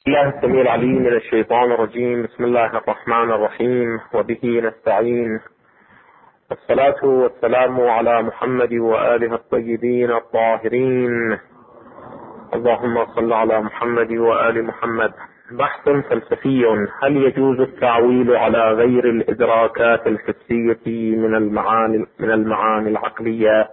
الله السميع العليم من الشيطان الرجيم. بسم الله الرحمن الرحيم، وبه نستعين، والصلاة والسلام على محمد وآله الطيبين الطاهرين. اللهم صل على محمد وآل محمد. بحث فلسفي: هل يجوز التعويل على غير الإدراكات الحسية من المعاني العقلية؟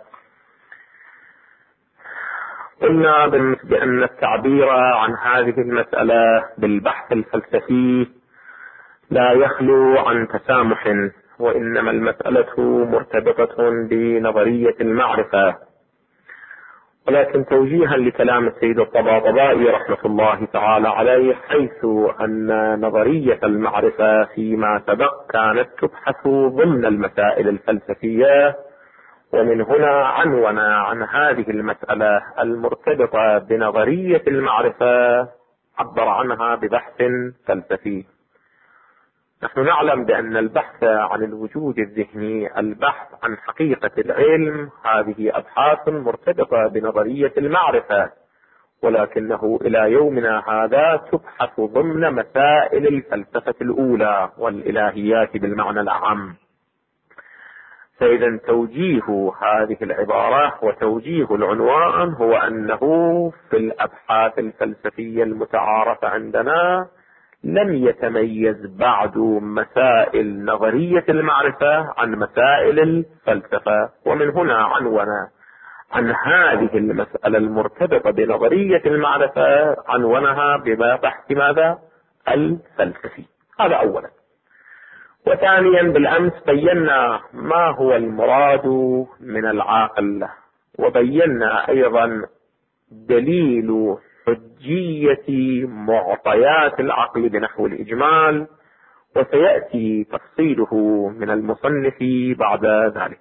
قلنا بأن التعبير عن هذه المسألة بالبحث الفلسفي لا يخلو عن تسامح، وإنما المسألة مرتبطة بنظرية المعرفة. ولكن توجيها لكلام السيد الطباطبائي رحمة الله تعالى عليه، حيث أن نظرية المعرفة فيما سبق كانت تبحث ضمن المسائل الفلسفية، ومن هنا عنون عن هذه المسألة المرتبطة بنظرية المعرفة، عبر عنها ببحث فلسفي. نحن نعلم بأن البحث عن الوجود الذهني، البحث عن حقيقة العلم، هذه أبحاث مرتبطة بنظرية المعرفة، ولكنه إلى يومنا هذا تبحث ضمن مسائل الفلسفة الأولى والإلهيات بالمعنى الأعم. فإذا توجيه هذه العبارة وتوجيه العنوان هو أنه في الأبحاث الفلسفية المتعارفة عندنا لم يتميز بعد مسائل نظرية المعرفة عن مسائل الفلسفة، ومن هنا عنون عن هذه المسألة المرتبطة بنظرية المعرفة، عنونها ببحث ماذا؟ الفلسفي. هذا أولا. وثانيا، بالأمس بينا ما هو المراد من العاقل، وبينا أيضا دليل حجية معطيات العقل بنحو الإجمال، وسيأتي تفصيله من المصنف بعد ذلك.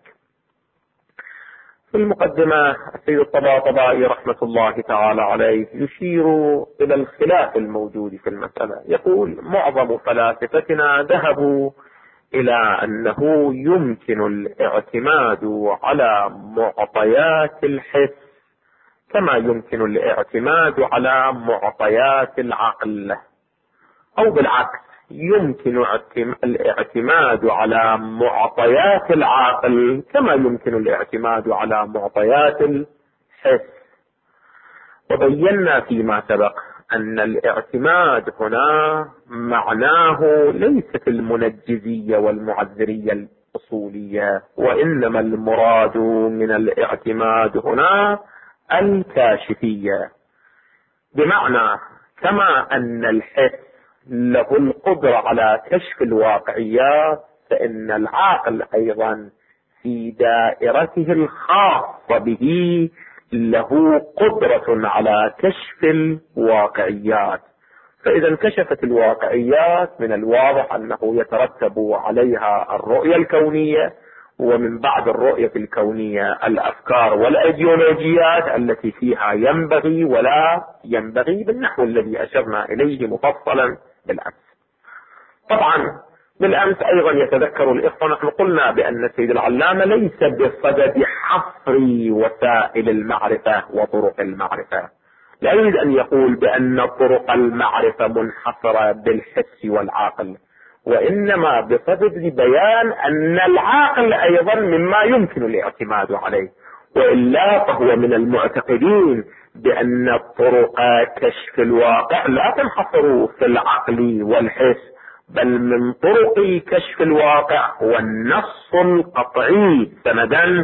في المقدمة السيد الطباطبائي رحمة الله تعالى عليه يشير إلى الخلاف الموجود في المسألة. يقول: معظم فلاسفتنا ذهبوا إلى أنه يمكن الاعتماد على معطيات الحس كما يمكن الاعتماد على معطيات العقل، أو بالعكس، يمكن الاعتماد على معطيات العقل كما يمكن الاعتماد على معطيات الحس. وبينا فيما سبق أن الاعتماد هنا معناه ليست المنجزية والمعذرية الأصولية، وإنما المراد من الاعتماد هنا الكاشفية، بمعنى كما أن الحس له القدرة على كشف الواقعيات، فإن العقل أيضا في دائرته الخاصة به له قدرة على كشف الواقعيات. فإذا انكشفت الواقعيات من الواضح أنه يترتب عليها الرؤية الكونية، ومن بعد الرؤية الكونية الأفكار والأيديولوجيات التي فيها ينبغي ولا ينبغي، بالنحو الذي أشرنا إليه مفصلا بالأمس. طبعا بالأمس أيضا يتذكر الإخوة نحن قلنا بأن السيد العلامة ليس بصدد حصر وسائل المعرفة وطرق المعرفة، لا يريد أن يقول بأن طرق المعرفة منحصرة بالحس والعقل، وإنما بصدد بيان أن العقل أيضا مما يمكن الاعتماد عليه، وإلا فهو من المعتقدين بأن طرق كشف الواقع لا تنحصر في العقل والحس، بل من طرق كشف الواقع هو النص القطعي سندا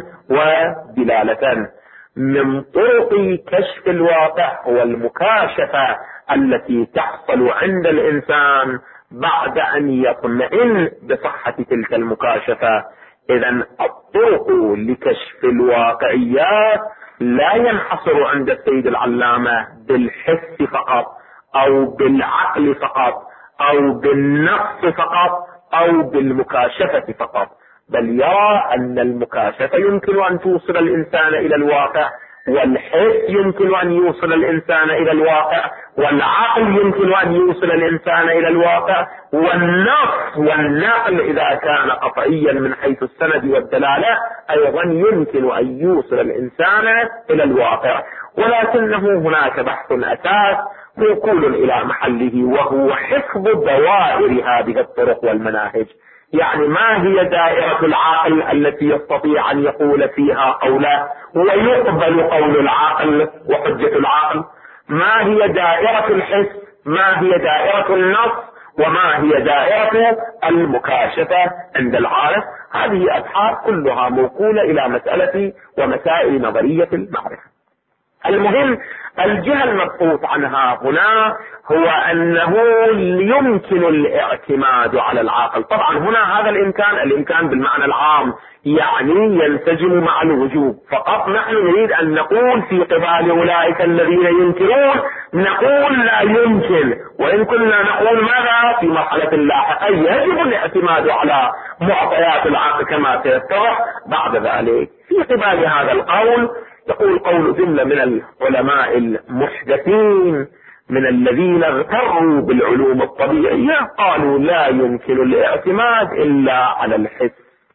ودلالة، من طرق كشف الواقع هو المكاشفة التي تحصل عند الإنسان بعد أن يطمئن بصحة تلك المكاشفة. إذن الطرق لكشف الواقعيات لا ينحصر عند السيد العلامة بالحس فقط، أو بالعقل فقط، أو بالنص فقط، أو بالمكاشفة فقط، بل يرى أن المكاشفة يمكن أن توصل الإنسان إلى الواقع، والحس يمكن أن يوصل الإنسان إلى الواقع، والعقل يمكن أن يوصل الإنسان إلى الواقع، والنص والنقل إذا كان قطعيا من حيث السند والدلالة أيضا يمكن أن يوصل الإنسان إلى الواقع. ولكنه هناك بحث أساس، موكول إلى محله، وهو حفظ دوائر هذه الطرق والمناهج. يعني ما هي دائرة العقل التي يستطيع أن يقول فيها قوله ويقبل قول العقل وحجة العقل؟ ما هي دائرة الحس؟ ما هي دائرة النص؟ وما هي دائرة المكاشفة عند العارف؟ هذه أبحاث كلها موكولة إلى مسألة ومسائل نظرية المعرفة. المهم، الجهة المبحوث عنها هنا هو أنه يمكن الاعتماد على العقل. طبعا هنا هذا الإمكان بالمعنى العام، يعني ينسجم مع الوجوب. فقط نحن نريد أن نقول في قبال أولئك الذين ينكرون، نقول لا يمكن، وإن كنا نقول ماذا في مرحلة لاحقة يجب الاعتماد على معطيات العقل كما سيتضح بعد ذلك. في قبال هذا القول يقول قول جملة من العلماء المحدثين من الذين اغتروا بالعلوم الطبيعية، قالوا لا يمكن الاعتماد إلا على الحس،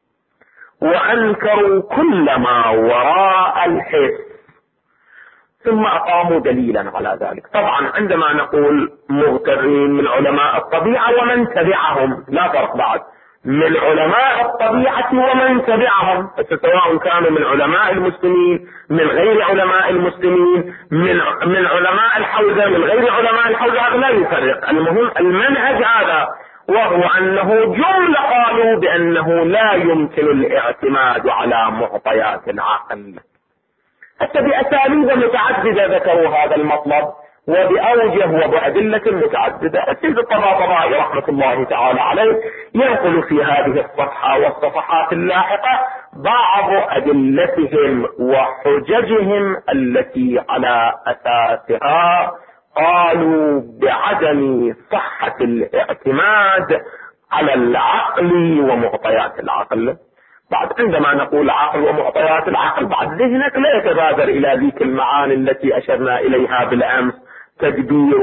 وأنكروا كل ما وراء الحس، ثم أقاموا دليلا على ذلك. طبعا عندما نقول مغترين من علماء الطبيعة ومن تبعهم، لا فرق بعد، من علماء الطبيعة ومن تبعهم، سواء كانوا من علماء المسلمين، من غير علماء المسلمين، من علماء الحوزة، من غير علماء الحوزة، لا يفرق. المهم المنهج هذا، وهو أنه جملة قالوا بأنه لا يمكن الاعتماد على معطيات العقل. حتى بأساليب متعددة ذكروا هذا المطلب وبأوجه وبأدلة متعددة. السيد الطباطبائي رحمة الله تعالى عليه ينقل في هذه الصفحة والصفحات اللاحقة بعض أدلتهم وحججهم التي على أساسها قالوا بعدم صحة الاعتماد على العقل ومعطيات العقل. بعد عندما نقول عقل ومعطيات العقل، بعد ذهنك لا يتبادر إلى ذيك المعاني التي أشرنا إليها بالأمس، تدبير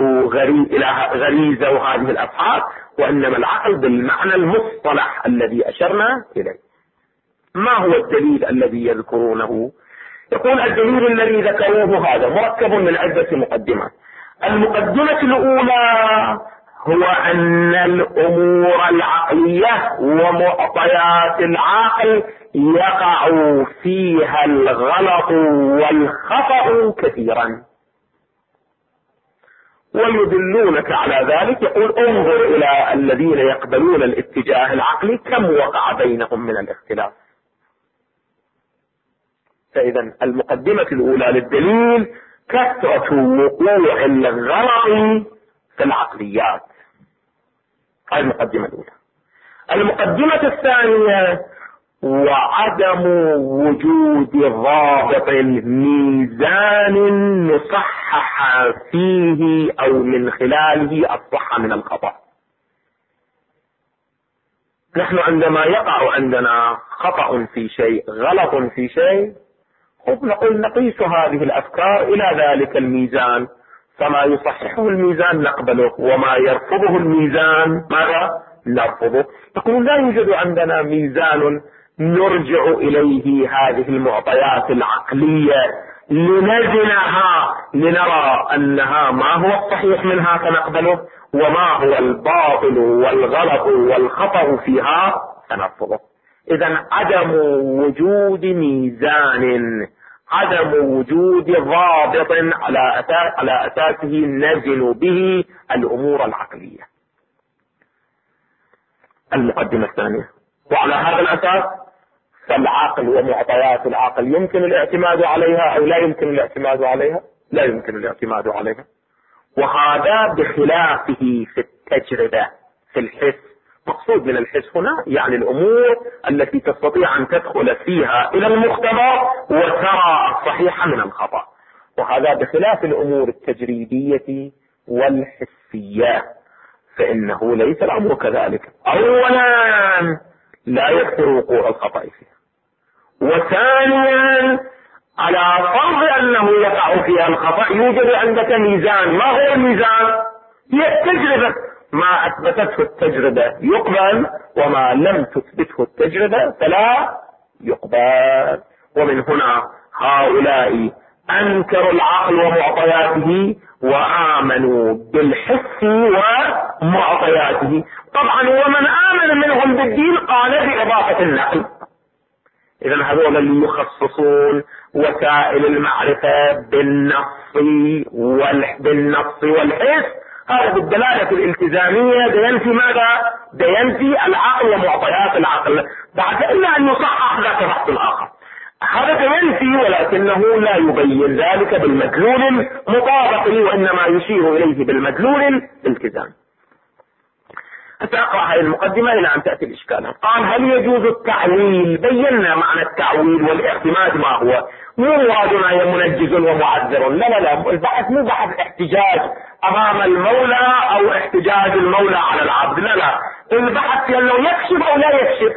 غريزة وهذه الأبحاث، وإنما العقل بالمعنى المصطلح الذي أشرنا إليه. ما هو الدليل الذي يذكرونه؟ يقول الدليل الذي ذكروه هذا مركب من عدة مقدمات. المقدمة الأولى هو أن الأمور العقلية ومعطيات العقل يقع فيها الغلط والخطأ كثيرا، ويدلونك على ذلك. يقول انظر إلى الذين يقبلون الاتجاه العقلي كم وقع بينهم من الاختلاف. فإذا المقدمة الأولى للدليل كثرة وقوع الغلط في العقليات. هذه المقدمة الأولى. المقدمة الثانية وعدم وجود ضابط ميزان نصحح فيه أو من خلاله الصحة من الخطأ. نحن عندما يقع عندنا خطأ في شيء، غلط في شيء، نقول نقيس هذه الأفكار إلى ذلك الميزان، فما يصححه الميزان نقبله، وما يرفضه الميزان ماذا؟ نرفضه. يقول لا يوجد عندنا ميزان نرجع إليه هذه المعطيات العقلية لنزنها لنرى أنها ما هو الصحيح منها فنقبله، وما هو الباطل والغلط والخطأ فيها فنرفضه. إذن عدم وجود ميزان، عدم وجود ضابط على أساسه نزن به الأمور العقلية. المقدمة الثانية، وعلى هذا الأساس فالعقل ومعطيات العقل يمكن الاعتماد عليها أو لا يمكن الاعتماد عليها؟ لا يمكن الاعتماد عليها. وهذا بخلافه في التجربة في الحس. مقصود من الحس هنا يعني الأمور التي تستطيع أن تدخل فيها إلى المختبر وترى الصحيح من الخطأ، وهذا بخلاف الأمور التجريبية والحسية، فإنه ليس الأمر كذلك. أولا لا يكثر وقوع الخطأ فيها، وثانيا على فرض أنه يقع فيها الخطأ يوجد عندك ميزان. ما هو الميزان؟ هي التجربة. ما أثبتته التجربة يقبل، وما لم تثبته التجربة فلا يقبل. ومن هنا هؤلاء أنكروا العقل ومعطياته وآمنوا بالحس ومعطياته. طبعا ومن آمن منهم بالدين قال بإضافة النقل. إذا هذول اللي يخصصون وسائل المعرفة بالنص والحس، هذا بالدلالة الالتزامية ينفي ماذا؟ ينفي العقل ومعطيات العقل، بعد إلا أن يصحح ذاك بحث آخر. هذا ينفي ولكنه لا يبين ذلك بالمدلول المطابق، وإنما يشير إليه بالمدلول الالتزام. سأقرأ هذه المقدمة إلى أن تأتي الإشكال. قال: هل يجوز التعويل؟ بينا معنى التعويل والاعتماد ما هو. مو مرادنا يا منجز ومعذر، لا، البحث مو بحث احتجاج أمام المولى أو احتجاج المولى على العبد، لا، البحث أنه يكشف أو لا يكشف.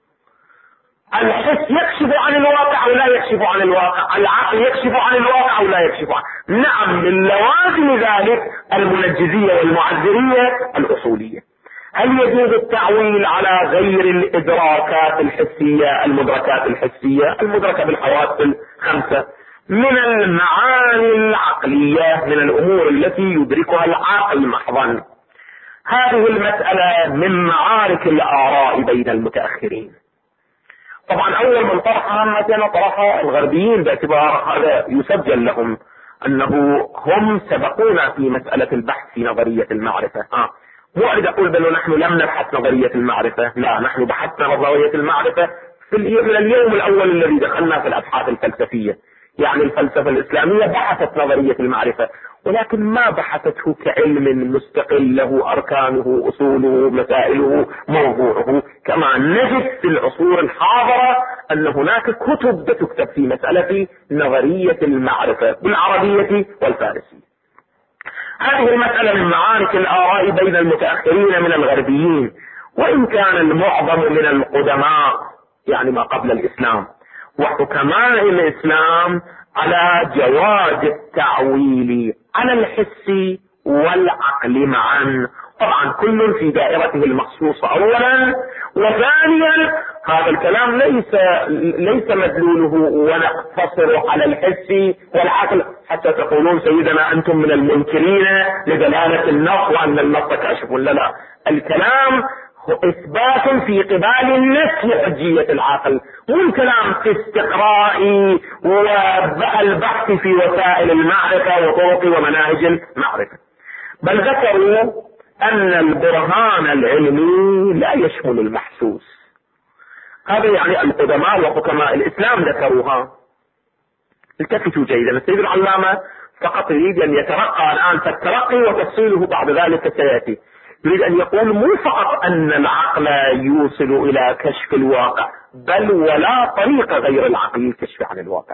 الحس يكشف عن الواقع أو لا يكشف عن الواقع، العقل يكشف عن الواقع أو لا يكشف عنه. نعم، من لوازم ذلك المنجزية والمعذرية الأصولية. هل يجوز التعويل على غير الإدراكات الحسية المدركات الحسية المدركة بالحواس الخمسة من المعاني العقلية، من الأمور التي يدركها العقل محضا؟ هذه المسألة من معارك الآراء بين المتأخرين. طبعا أول من طرحها مثلا طرحها الغربيين، باعتبار هذا يسجل لهم أنه هم سبقونا في مسألة البحث في نظرية المعرفة. مو أريد أقول بأنه نحن لم نبحث نظرية المعرفة، لا، نحن بحثنا نظرية المعرفة من اليوم الأول الذي دخلنا في الأبحاث الفلسفية. يعني الفلسفة الإسلامية بحثت نظرية المعرفة، ولكن ما بحثته كعلم مستقل له أركانه أصوله مسائله موضوعه، كما نجد في العصور الحاضرة أن هناك كتب تكتب في مسألة نظرية المعرفة بالعربية والفارسية. هذه المسألة من معارك الآراء بين المتأخرين من الغربيين، وإن كان المعظم من القدماء يعني ما قبل الإسلام وحكماء الإسلام على جواز التعويل على الحس والعقل معا، طبعا كل في دائرته المخصوصة أولا، وثانيا هذا الكلام ليس مدلوله ونقتصر على الحس والعقل حتى تقولون سيدنا أنتم من المنكرين لدلالة النص وأن النص كاشف. لا، الكلام إثبات في قبال نفي حجية العقل، مو الكلام في استقراء والبحث في وسائل المعرفة وطرق ومناهج المعرفة. بل ذكروا أن البرهان العلمي لا يشمل المحسوس. هذا يعني القدماء وحكماء الإسلام ذكروها. التفتوا جيدا، السيد العلامة فقط يريد أن يترقى الآن، فالترقي وتفصيله بعد ذلك سيأتي. يريد أن يقول مو فقط أن العقل يوصل إلى كشف الواقع، بل ولا طريقة غير العقل للكشف عن الواقع،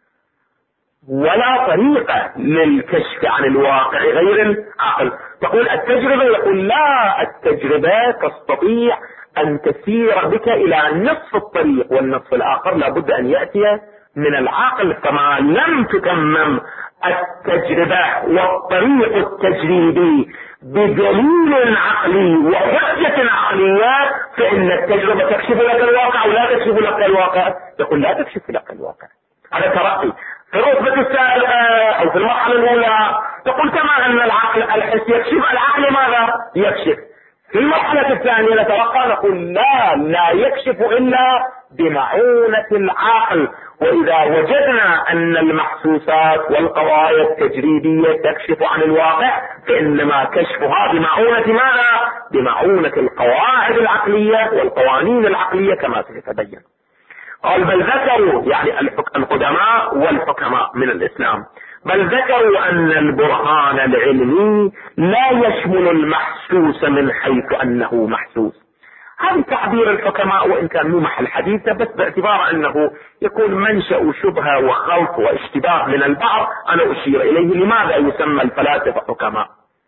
ولا طريقة للكشف عن الواقع غير العقل. تقول التجربة، يقول لا، التجربة تستطيع أن تسير بك إلى نصف الطريق، والنصف الآخر لابد أن يأتي من العقل. فما لم تتمم التجربة والطريق التجريبي بدليل عقلي وحجة عقلية، فإن التجربة تكشف لك الواقع ولا تكشف لك الواقع. يقول لا تكشف لك الواقع. هذا ترقي. في الرتبة السابقة أو في المرحلة الأولى تقول كما أن العقل الحس يكشف، العقل ماذا يكشف؟ في المرحلة الثانية نترقى نقول لا يكشف إلا بمعونة العقل. وإذا وجدنا أن المحسوسات والقواعد التجريبية تكشف عن الواقع، فإنما كشفها بمعونة ماذا؟ بمعونة القواعد العقلية والقوانين العقلية كما سيتبين. قال بل ذكروا، يعني القدماء والحكماء من الإسلام، بل ذكروا أن البرهان العلمي لا يشمل المحسوس من حيث أنه محسوس. هذا تعبير الحكماء وإن كان مو محل حديثه، بس باعتبار أنه يكون منشأ شبهة وخلط واشتباه من البعض أنا أشير إليه. لماذا يسمى الفلاسفة حكماء؟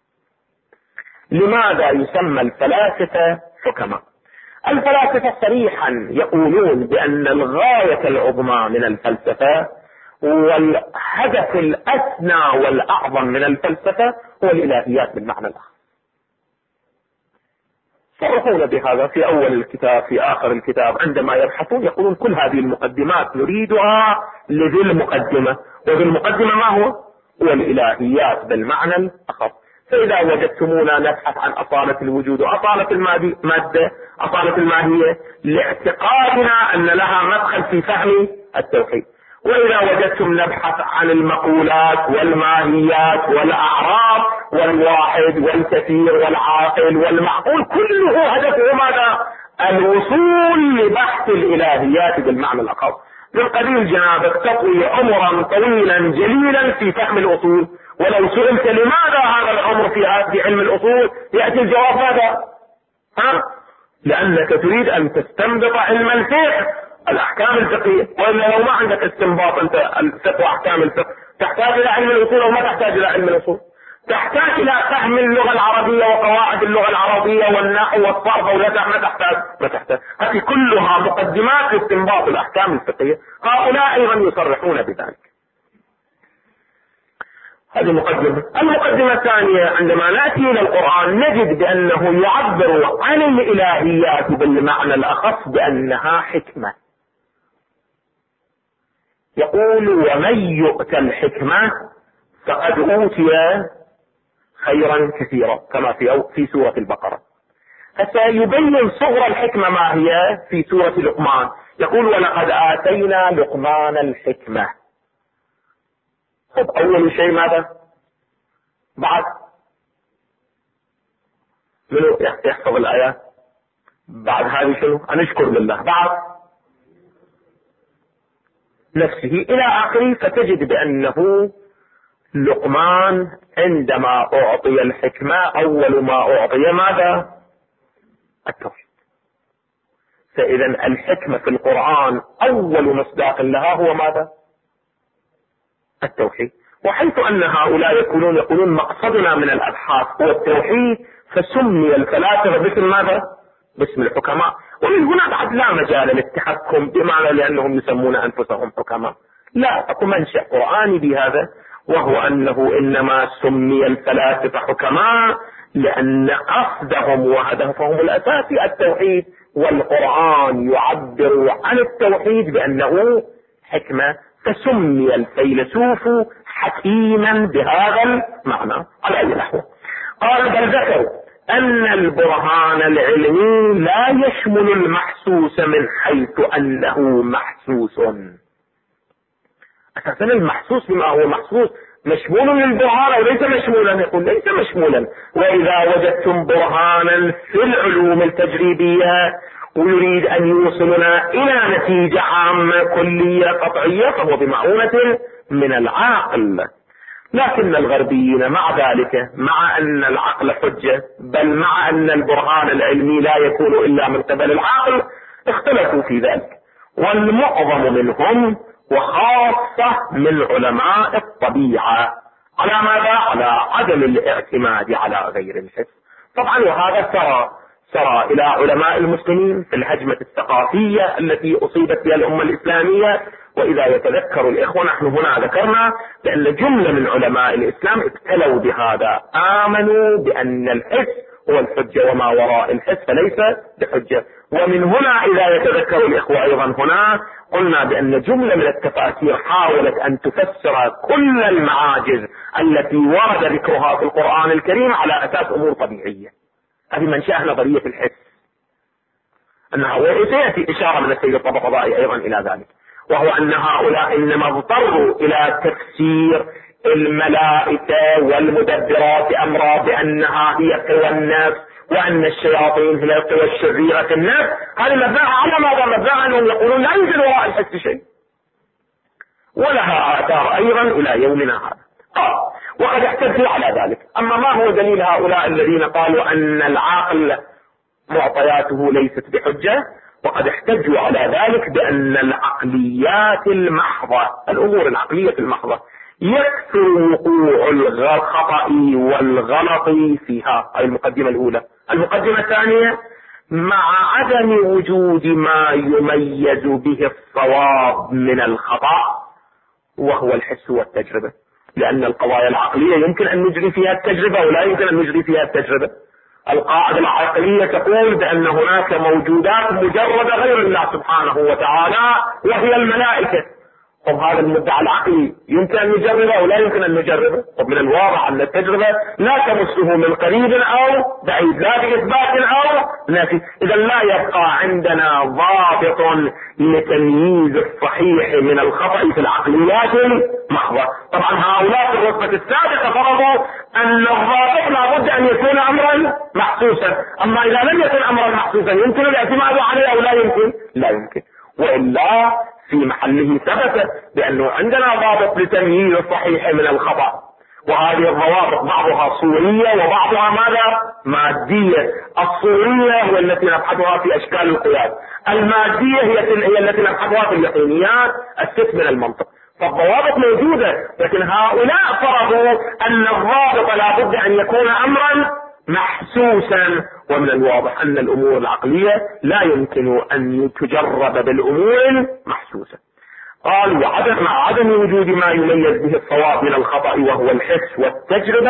لماذا يسمى الفلاسفة حكماء؟ الفلاسفة صريحا يقولون بأن الغاية العظمى من الفلسفة والهدف الأسنى والأعظم من الفلسفة هو الإلهيات بالمعنى الآخر. يصرحون بهذا في أول الكتاب في آخر الكتاب، عندما يبحثون يقولون كل هذه المقدمات نريدها لذي المقدمة، وذي المقدمة ما هو الإلهيات بالمعنى الأخص. فإذا وجدتمونا نبحث عن أصالة الوجود وأصالة المادة، أصالة الماهية، لاعتقادنا أن لها مدخل في فهم التوحيد. وإذا وجدتم نبحث عن المقولات والماهيات والأعراف والواحد والكثير والعاقل والمعقول، كله هدفه ماذا؟ الوصول لبحث الإلهيات بالمعنى الأخص. من قبيل جنابك تطوي عمرا طويلا جليلا في فهم الأصول، ولو سئلت لماذا هذا العمر في علم الأصول يأتي الجواب ماذا؟ لأنك تريد أن تستنبط علم الفقه، الأحكام الفقهية، وإلا لو ما عندك استنباط أنت الفقه وأحكام الفقه تحتاج إلى علم الأصول أو ما تحتاج إلى علم الأصول؟ تحتاج إلى فهم اللغة العربية وقواعد اللغة العربية والنحو والصرف، ولا ما تحتاج. هذه كلها مقدمات لاستنباط الأحكام الفقهية، هؤلاء أيضا يصرحون بذلك. هذه مقدمة. المقدمة الثانية، عندما نأتي إلى القرآن نجد بأنه يعبر عن الإلهيات بالمعنى الأخص بأنها حكمة. يقول ومن يؤت الحكمة فقد أوتي خيرا كثيرا، كما في سورة البقرة. فسيبين صغر الحكمة ما هي في سورة لقمان، يقول ولقد آتينا لقمان الحكمة. طب أول شيء ماذا؟ بعد منو يحفظ الآيات؟ بعد هذه شنو؟ أن نشكر لله. بعد نفسه إلى آخره. فتجد بأنه لقمان عندما أعطي الحكمة أول ما أعطي ماذا؟ التوحيد. فإذا الحكمة في القرآن أول مصداق لها هو ماذا؟ التوحيد. وحيث أن هؤلاء يقولون مقصدنا من الأبحاث هو التوحيد، فسمي الفلاسفة باسم ماذا؟ باسم الحكماء. ومن هنا بعد لا مجال للتحكم، بمعنى لأنهم يسمون أنفسهم حكماء. لا، أكو منشأ قرآني بهذا، وهو أنه إنما سمي الفلاسفة حكماء لأن قصدهم وهدفهم الأساسي التوحيد، والقرآن يعبر عن التوحيد بأنه حكمة، فسمي الفيلسوف حكيما بهذا المعنى. على أي نحو؟ قال بل ذكروا أن البرهان العلمي لا يشمل المحسوس من حيث أنه محسوس. أساسا المحسوس بما هو محسوس مشمول للبرهان أو ليس مشمولا؟ يقول ليس مشمولا. وإذا وجدتم برهانا في العلوم التجريبية ويريد أن يوصلنا إلى نتيجة عامة كلية قطعية فهو بمعونة من العقل. لكن الغربيين مع ذلك، مع أن العقل حجة، بل مع أن البرهان العلمي لا يكون إلا من قبل العقل، اختلفوا في ذلك. والمعظم منهم وخاصة من علماء الطبيعة على ماذا؟ على عدم الاعتماد على غير الحس. طبعا وهذا سرى إلى علماء المسلمين في الهجمة الثقافية التي أصيبت بها الأمة الإسلامية. وإذا يتذكر الإخوة نحن هنا ذكرنا بأن جملة من علماء الإسلام ابتلوا بهذا، آمنوا بأن الحس هو الحجة وما وراء الحس فليس بحجة. ومن هنا إذا يتذكر الإخوة أيضا هنا قلنا بأن جملة من التفاسير حاولت أن تفسر كل المعاجز التي ورد ذكرها في القرآن الكريم على أساس أمور طبيعية. هذه منشأ نظرية الحس، أنها وسيأتي إشارة من السيد الطبطبائي أيضا إلى ذلك، وهو أن هؤلاء إنما اضطروا إلى تفسير الملائكة والمدبرات أمرا بأنها هي قوى النفس، وأن الشياطين هي القوى الشريرة في النفس. هذه مبناها على ماذا؟ مبناها أنهم يقولون لا يوجد وراء الحس شيء، ولها آثار أيضا إلى يومنا هذا. وقد احتجوا على ذلك. أما ما هو دليل هؤلاء الذين قالوا أن العقل معطياته ليست بحجة؟ وقد احتجوا على ذلك بأن العقليات المحضة، الأمور العقلية المحضة، يكثر وقوع الخطأ والغلط فيها. هذه المقدمة الأولى. المقدمة الثانية، مع عدم وجود ما يميز به الصواب من الخطأ وهو الحس والتجربة، لأن القضايا العقلية يمكن أن نجري فيها التجربة ولا يمكن أن نجري فيها التجربة. القاعدة العقلية تقول بأن هناك موجودات مجردة غير الله سبحانه وتعالى وهي الملائكة. طب هذا المدعى العقلي يمكن أن نجربه أو لا يمكن أن نجربه؟ طب من الواضح أن التجربة لا تمسه من قريب أو بعيد، لا بإثبات أو نفي. إذا لا يبقى عندنا ضابط لتمييز الصحيح من الخطأ في العقليات المحضة. طبعا هؤلاء في الرتبة السابقة فرضوا أن الضابط لا بد أن يكون أمرا محسوسا، أما إذا لم يكن أمرا محسوسا يمكن الاعتماد عليه أو لا يمكن؟ لا يمكن. وإلا في محله ثبت بأنه عندنا ضابط لتمييز الصحيح من الخطأ، وهذه الضوابط بعضها صورية وبعضها ماذا؟ مادية. الصورية هي التي نبحثها في أشكال القياس، المادية هي التي نبحثها في اليقينيات الست من المنطق. فالضوابط موجودة، لكن هؤلاء فرضوا أن الضابط لا بد أن يكون أمرا محسوسا، ومن الواضح أن الأمور العقلية لا يمكن أن تجرب بالأمور المحسوسة. قال مع عدم وجود ما يميز به الصواب من الخطأ وهو الحس والتجربة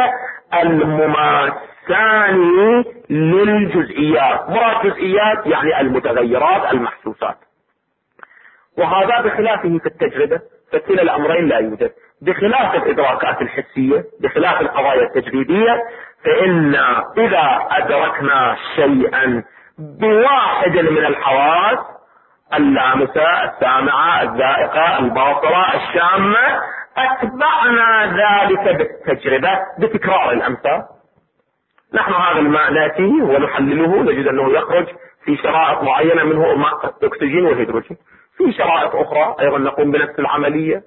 المماسان للجزئيات. مراد جزئيات يعني المتغيرات المحسوسات، وهذا بخلافه في التجربة، فكلا الأمرين لا يوجد. بخلاف الإدراكات الحسية، بخلاف القضايا التجريبية، فإن إذا أدركنا شيئا بواحد من الحواس، اللامسة، السامعة، الذائقة، الباصرة، الشامة، أتبعنا ذلك بالتجربة بتكرار الأمثال. نحن هذا الماء نأتيه ونحلله نجد أنه يخرج في شرائط معينة، منه أكسجين وهيدروجين. في شرائط أخرى أيضا نقوم بنفس العملية،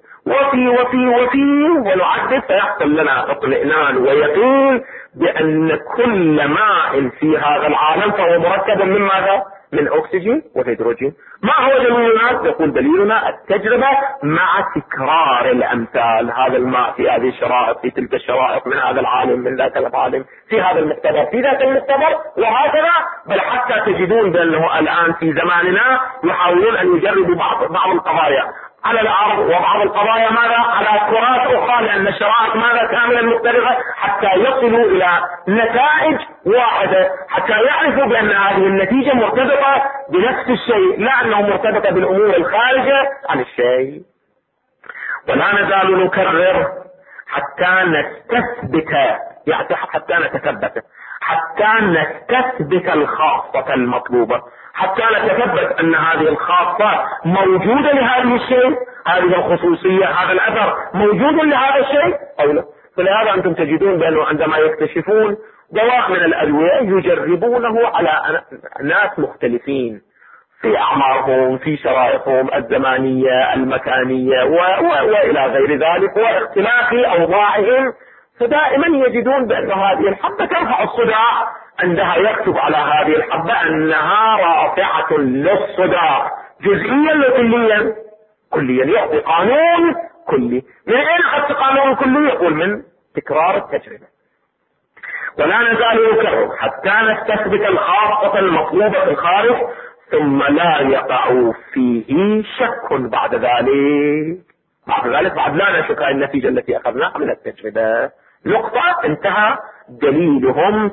وفي ونعدد، فيحصل لنا اطمئنان ويقين بأن كل ماء في هذا العالم فهو مركب من ماذا؟ من أكسجين وهيدروجين. ما هو دليلنا؟ يقول دليلنا التجربة مع تكرار الأمثال. هذا الماء في هذه الشرائط، في تلك الشرائط، من هذا العالم، من ذاك العالم، في هذا المختبر، في ذاك المختبر، وهكذا. بل حتى تجدون بأنه الآن في زماننا يحاولون أن يجربوا بعض القضايا على الأرض، وبعض القضايا ماذا؟ على كرات أخرى، لأن الشرائط ماذا؟ كاملا مختلفة، حتى يصلوا إلى نتائج واحدة، حتى يعرفوا بأن هذه النتيجة مرتبطة بنفس الشيء، لا أنه مرتبطة بالأمور الخارجة عن الشيء. ولا نزال نكرر حتى نستثبت، يعني حتى نتثبت، حتى نستثبت الخاصة المطلوبة، حتى نتثبت أن هذه الخاصة موجودة لهذا الشيء، هذه الخصوصية، هذا الأثر موجود لهذا الشيء أو لا. فلهذا أنتم تجدون بأنه عندما يكتشفون دواء من الأدوية يجربونه على ناس مختلفين في أعمارهم، في شرائطهم الزمانية، المكانية، وإلى غير ذلك، واختلاف أوضاعهم، فدائما يجدون بأن هذه الحبة ترفع الصداع. عندها يكتب على هذه الحبة أنها رافعة للصداع جزئيا وكليا. كليا يعطي قانون كلي. من أين أخذت قانون كلي؟ يقول من تكرار التجربة. ولا نزال نكرر حتى نستثبت الخاصة المطلوبة في الخارج، ثم لا يقع فيه شك بعد ذلك. بعد لا نشك النتيجة التي أخذناها من التجربة. نقطة، انتهى دليلهم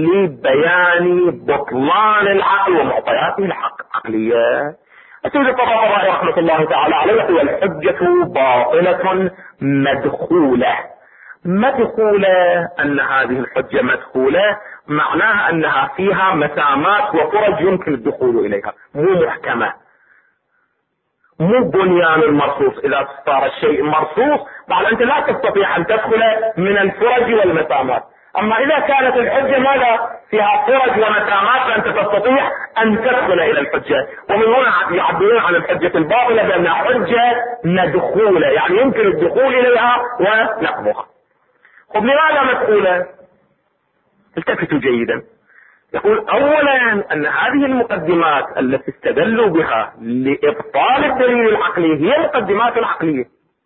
لبيان بطلان العقل ومعطياته العقلية. السيد الطباطبائي رحمة الله تعالى عليه هو الحجة باطلة مدخولة. مدخولة، أن هذه الحجة مدخولة معناها أنها فيها مسامات وفرج يمكن الدخول إليها، مو محكمة، مو بنيان مرصوص. إذا صار الشيء مرصوص بعد أنت لا تستطيع أن تدخل من الفرج والمسامات. أما إذا كانت الحجة ماذا؟ فيها فرج ومسامات، فأنت تستطيع أن تدخل إلى الحجة. ومن هنا يعبرون عن الحجة الباطلة بأنها حجة مدخولة، يعني يمكن الدخول إليها ونقضها. طب لماذا مدخولة؟ التفتوا جيدا. يقول أولا أن هذه المقدمات التي استدلوا بها لإبطال الدليل العقلي هي مقدمات عقلية.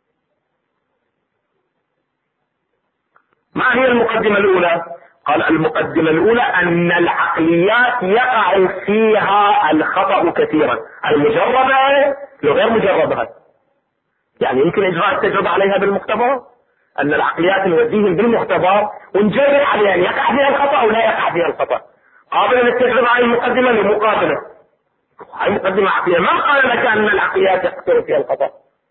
ما هي المقدمة الأولى؟ قال المقدمة الأولى أن العقليات يقع فيها الخطأ كثيرا، المجربة وغير مجربة. يعني يمكن إجراء التجربة عليها بالمختبر، أن العقليات نوديهم بالمختبر ونجرب عليها يقع فيها الخطأ أو لا يقع فيها الخطأ. قابلة للتجربة. هاي المقدمة لمقابلة، هاي مقدمة عقلية. من قال لك أن العقليات يقتل فيها الخطأ؟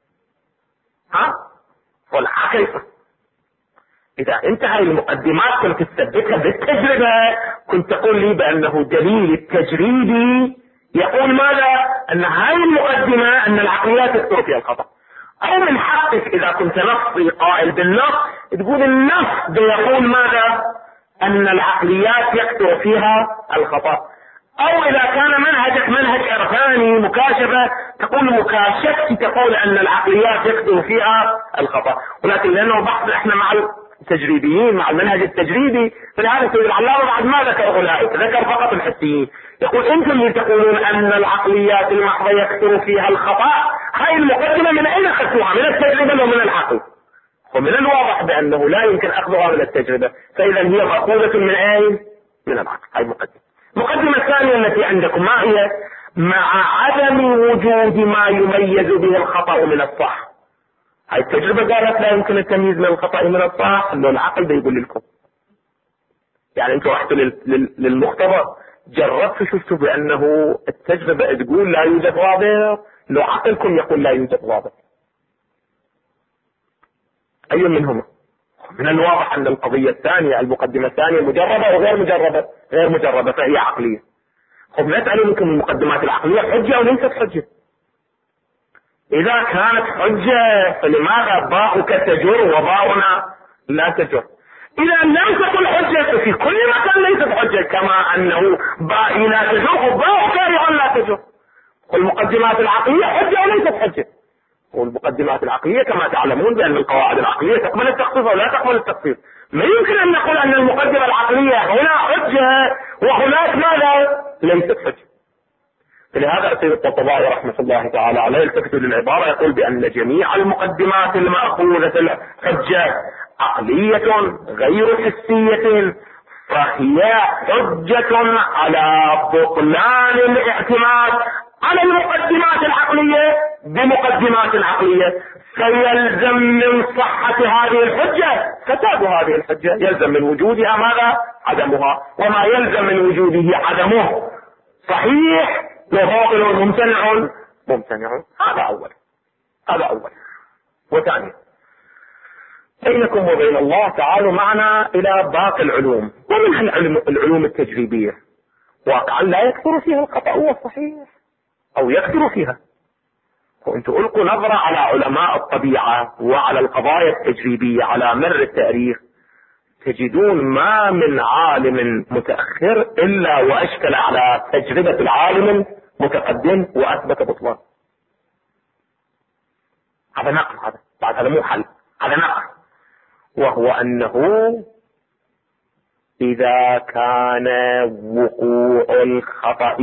والعقل. إذا أنت هاي المقدمات كنت تثبتها بالتجربة كنت تقول لي بأنه دليل التجريبي يقول ماذا؟ أن هاي المقدمة أن العقليات يقتل فيها الخطأ. أو من حقك إذا كنت نصي قائل بالنص تقول النص يقول ماذا؟ أن العقليات يكثر فيها الخطأ. أو إذا كان منهجك منهج عرفاني مكاشفة تقول مكاشفتي تقول أن العقليات يكثر فيها الخطأ. ولكن لأنه بحث إحنا مع التجريبيين مع المنهج التجريبي، فلهذا سيد العلامة بعد ما ذكر أولئك ذكر فقط الحسيين. يقول أنتم اللي تقولون أن العقليات المحضة يكثر فيها الخطأ، هاي المقدمة من أين أخذتوها؟ من التجربة ومن العقل؟ ومن الواضح بأنه لا يمكن أخذها من التجربة، فإذا هي مأخوذة من أين؟ من العقل. هاي مقدمة. المقدمة الثانية التي عندكم ما هي؟ مع عدم وجود ما يميز به الخطأ من الصح. هاي التجربة قالت لا يمكن التمييز من الخطأ من الصح، انه العقل بيقول لكم. يعني انتم رحتوا للمختبر جربتوا شفتوا بأنه التجربة تقول لا يوجد رابط، لو عقلكم يقول لا يوجد رابط. أي منهما؟ من الواضح أن القضية الثانية المقدمة الثانية مجربة وغير مجربة، غير مجربة فهي عقلية. خب نسأل منكم المقدمات العقلية حجة أو ليست حجة؟ إذا كانت حجة فلماذا باؤك تجر وباؤنا لا تجر؟ إذا لم تكن حجة ففي كل مكان ليست حجة، كما أنه بائي لا تجر وباؤك أيضا لا تجر. والمقدمات العقلية حجة وليست حجة. والمقدمات العقلية كما تعلمون بأن القواعد العقلية تقبل التخصيص ولا تقبل التخصيص. ما يمكن أن نقول أن المقدمة العقلية هنا حجة وهناك ماذا؟ ليست حجة. لهذا السيد الطبطبائي رحمة الله تعالى عليه يلتفت للعبارة يقول بأن جميع المقدمات المأخوذة الحجة عقلية غير حسية، فهي حجة على بطلان الاعتماد على المقدمات العقلية بمقدمات عقلية. فيلزم من صحة هذه الحجة فساد هذه الحجة، يلزم من وجودها ماذا؟ عدمها. وما يلزم من وجوده عدمه صحيح وباطل ممتنع ممتنع. هذا أول. وثانيا بينكم وبين الله تعالوا معنا إلى باقي العلوم، ومنها العلوم التجريبية واقعا لا يكثر فيها الخطأ هو صحيح أو يكثر فيها. وأنتم ألقوا نظرة على علماء الطبيعة وعلى القضايا التجريبية على مر التاريخ تجدون ما من عالم متأخر إلا وأشكل على تجربة العالم المتقدم وأثبت بطلان. هذا نقل، هذا بعد هذا مو حل، هذا نقل. وهو أنه إذا كان وقوع الخطأ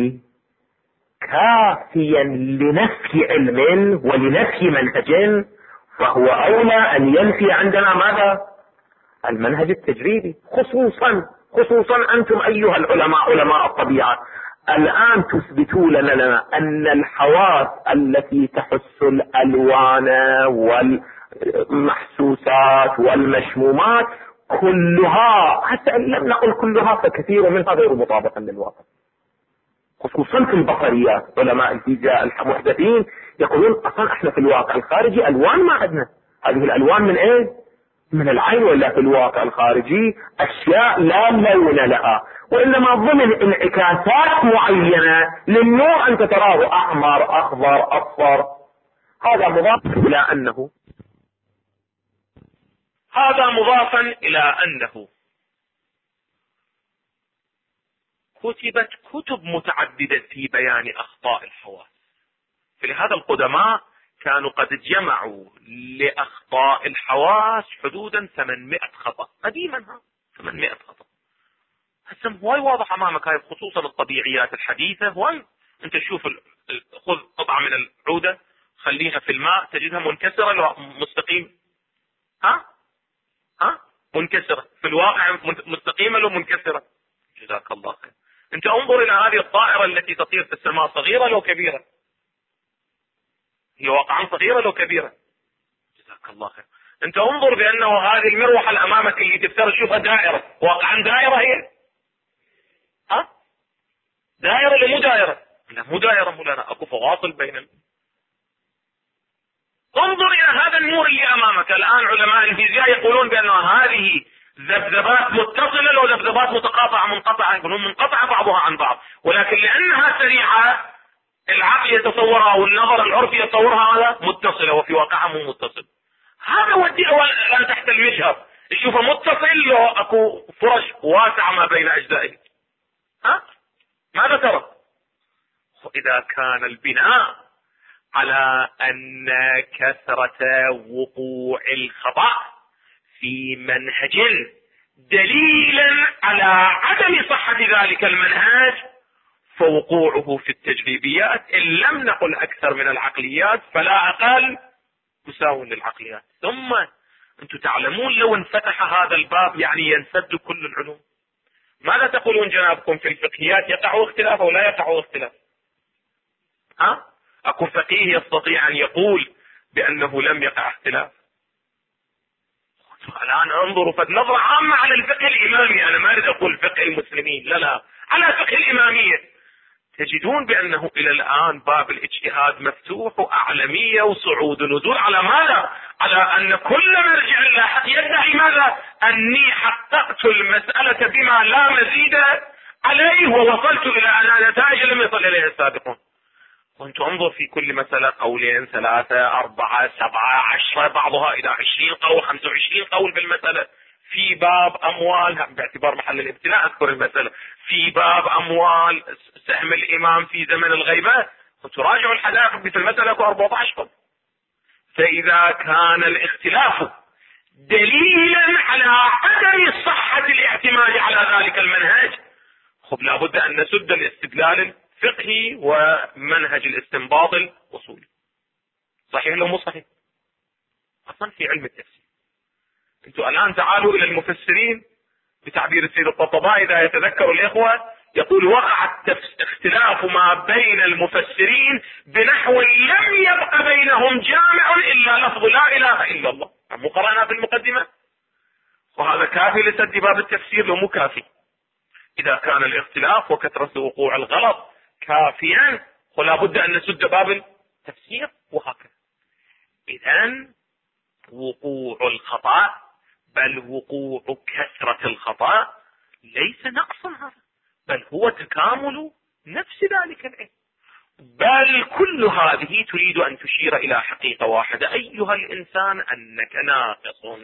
كافيا لنفي علم ولنفي منهج فهو أولى أن ينفي عندنا ماذا؟ المنهج التجريبي. خصوصا أنتم أيها العلماء علماء الطبيعة الآن تثبتون لنا أن الحواس التي تحس الألوان والمحسوسات والمشمومات كلها، حتى إن لم نقل كلها فكثير منها غير مطابقا للواقع. خصوصا في البصريات علماء الفيزياء المحدثين يقولون اصلا احنا في الواقع الخارجي الوان ما عندنا. هذه الالوان من ايه؟ من العين. ولا في الواقع الخارجي اشياء لا لون لها وانما ضمن انعكاسات معينة للنوع انت تراه احمر اخضر اصفر. هذا مضافا الى انه كتبت كتب متعددة في بيان أخطاء الحواس. فلهذا القدماء كانوا قد جمعوا لأخطاء الحواس حدودا 800 خطأ قديما. 800 خطأ. هسه هواي واضح أمامك هاي، خصوصا الطبيعيات الحديثة هواي. أنت تشوف خذ قطعة من العودة خليها في الماء تجدها منكسرة لو مستقيم. منكسرة في الواقع، مستقيمة لو منكسرة. جزاك الله خير. انت انظر الى هذه الطائرة التي تطير في السماء، صغيرة لو كبيرة؟ هي واقعا صغيرة لو كبيرة؟ جزاك الله خير. انت انظر بانه هذه المروحة الامامك اللي تفترض شوفها دائرة، واقعا دائرة هي؟ دائرة مو دائرة. لا مو دائرة مولانا، اكو فواصل بين انظر الى هذا النور اللي امامك الان. علماء الفيزياء يقولون بان هذه ذبذبات متصلة لو ذبذبات متقاطعة منقطعة، يقولون منقطعة بعضها عن بعض، ولكن لانها سريعة العقل يتصورها والنظر العرفي يتصورها هذا متصلة، وفي واقعها مو متصل. هذا ودي الان تحت المجهر تشوفه متصل لو اكو فرش واسعة ما بين اجزائه. ها ماذا ترى؟ واذا كان البناء على ان كثرة وقوع الخطأ في منهج دليلا على عدم صحة ذلك المنهج، فوقوعه في التجريبيات ان لم نقل اكثر من العقليات فلا اقل مساو للعقليات. ثم انتم تعلمون لو انفتح هذا الباب يعني ينسد كل العلوم. ماذا تقولون جنابكم في الفقهيات؟ يقع اختلاف او لا يقع اختلاف؟ ها اكو فقيه يستطيع ان يقول بانه لم يقع اختلاف؟ الان انظروا نظرة عامة على الفقه الامامي، انا ما اريد اقول فقه المسلمين، لا على فقه الامامية، تجدون بانه الى الان باب الاجتهاد مفتوح واعلمية وصعود ونزول. على ماذا؟ على ان كل مرجع لاحق يدعي ماذا؟ اني حققت المسألة بما لا مزيد عليه ووصلت الى نتائج لم يصل اليها السابقون. وانت انظر في كل مسألة قولين 3 4 7 10 بعضها الى 20 قول 25 قول بالمسألة. في باب اموال باعتبار محل الابتلاء اذكر المسألة، في باب اموال سهم الامام في زمن الغيبة، وتراجعوا الحدائق في المسألة 14 قول. فاذا كان الاختلاف دليلا على عدم صحة الاعتماد على ذلك المنهج، خب لابد ان نسد الاستدلال الفقهي ومنهج الاستنباط الاصولي. صحيح لو مو صحيح؟ اصلا في علم التفسير انتوا الان تعالوا الى المفسرين بتعبير السيد الطبطبائي اذا يتذكر الاخوة يقول وقع اختلاف ما بين المفسرين بنحو لم يبق بينهم جامع الا لفظ لا اله الا الله. مو قرأنا في المقدمة؟ وهذا كافي لسد باب التفسير لو مو كافي؟ اذا كان الاختلاف وكثرة وقوع الغلط كافيا ولا بد ان نسد باب التفسير وهكذا. اذن وقوع الخطأ بل وقوع كثرة الخطأ ليس نقصا هذا، بل هو تكامل نفس ذلك العلم. بل كل هذه تريد ان تشير الى حقيقة واحدة ايها الانسان انك ناقص.